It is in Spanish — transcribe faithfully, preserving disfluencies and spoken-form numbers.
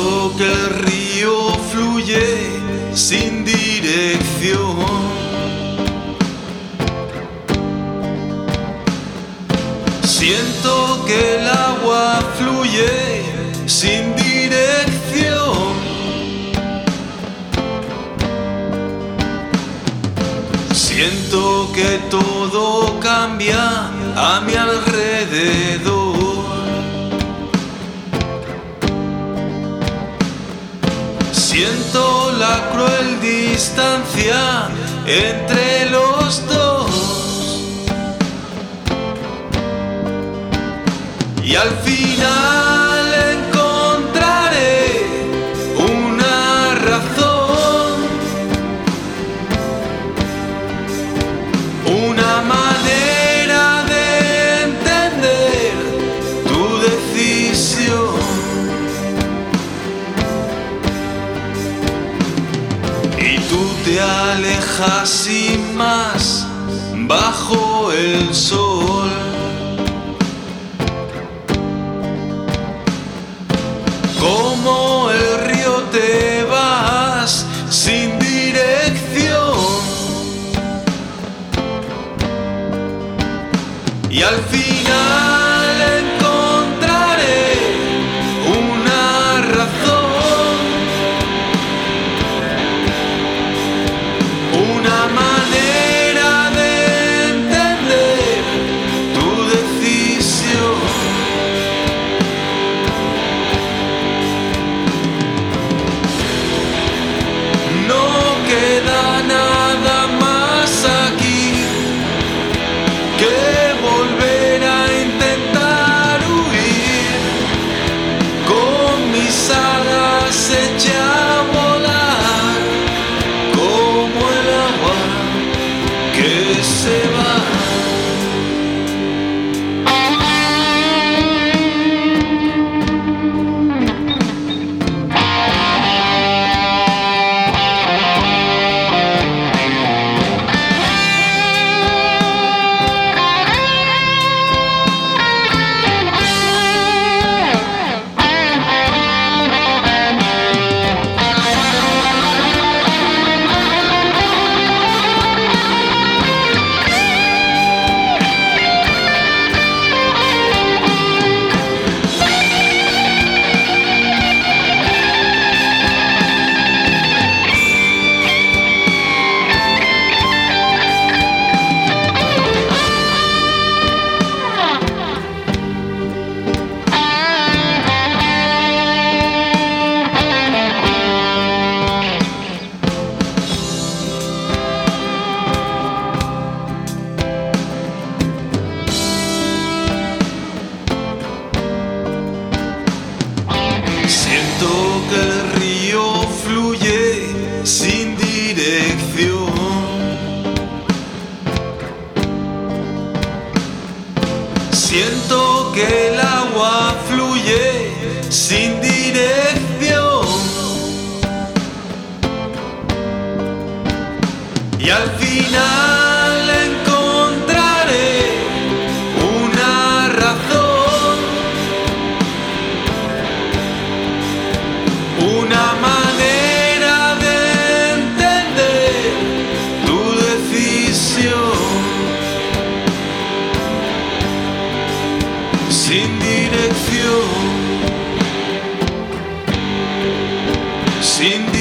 Siento que el río fluye sin dirección. Siento que el agua fluye sin dirección. Siento que todo cambia a mi alrededor. Siento la cruel distancia entre los dos. Y al final encontraré una razón, una manera de entender tu decisión. Y tú te alejas sin más bajo el sol. Como el río te vas sin dirección. Y al final encontraré una razón, una manera de entender tu decisión. Queda nada más aquí que volver a intentar huir, con mis alas eché a volar, como el agua que se va. Siento que el río fluye sin dirección. Siento que el agua fluye sin dirección. Y al final encontraré una razón, una manera de entender tu decisión. Sin dirección, sin